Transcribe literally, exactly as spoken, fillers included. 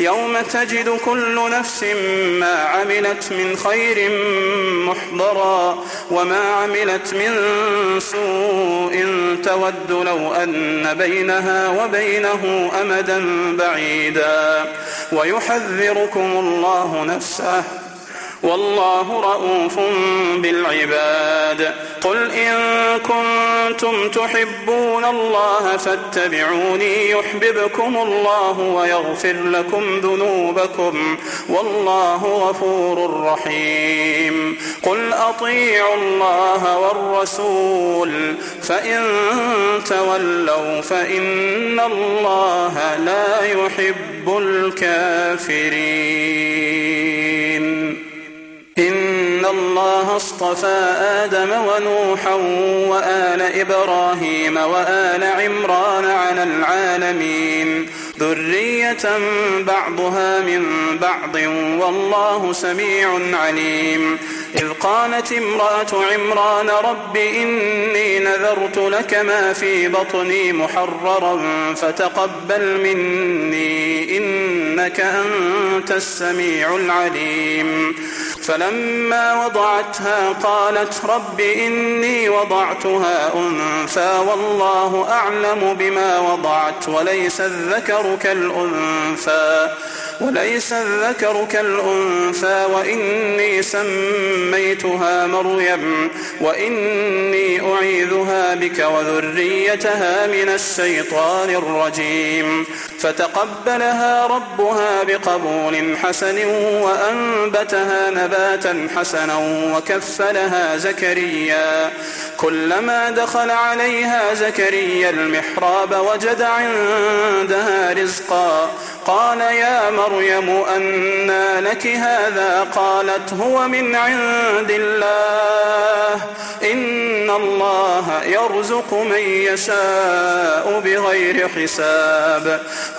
يوم تجد كل نفس ما عملت من خير محضرا وما عملت من سوء تود لو أن بينها وبينه أمدا بعيدا ويحذركم الله نفسه والله رءوف بالعباد. قل إن كنتم تحبون الله فاتبعوني يحببكم الله ويغفر لكم ذنوبكم والله غفور رحيم. قل أطيعوا الله والرسول فإن تولوا فإن الله لا يحب الكافرين. إن الله اصطفى آدم ونوحا وآل إبراهيم وآل عمران على العالمين ذرية بعضها من بعض والله سميع عليم. إذ قالت امرأة عمران رب إني نذرت لك ما في بطني محررا فتقبل مني إنك أنت السميع العليم. فلما وضعتها قالت رب إني وضعتها أنثى والله أعلم بما وضعت وليس الذكر كالأنثى وليس الذكر كالأنثى وإني سميتها مريم وإني أعيذها بك وذريتها من الشيطان الرجيم. فتقبلها ربها بقبول حسن وأنبتها نباتا حسنا وكفلها زكريا. كلما دخل عليها زكريا المحراب وجد عندها رزقا قال يا مريم أنى لك هذا قالت هو من عند الله إن الله يرزق من يشاء بغير حساب.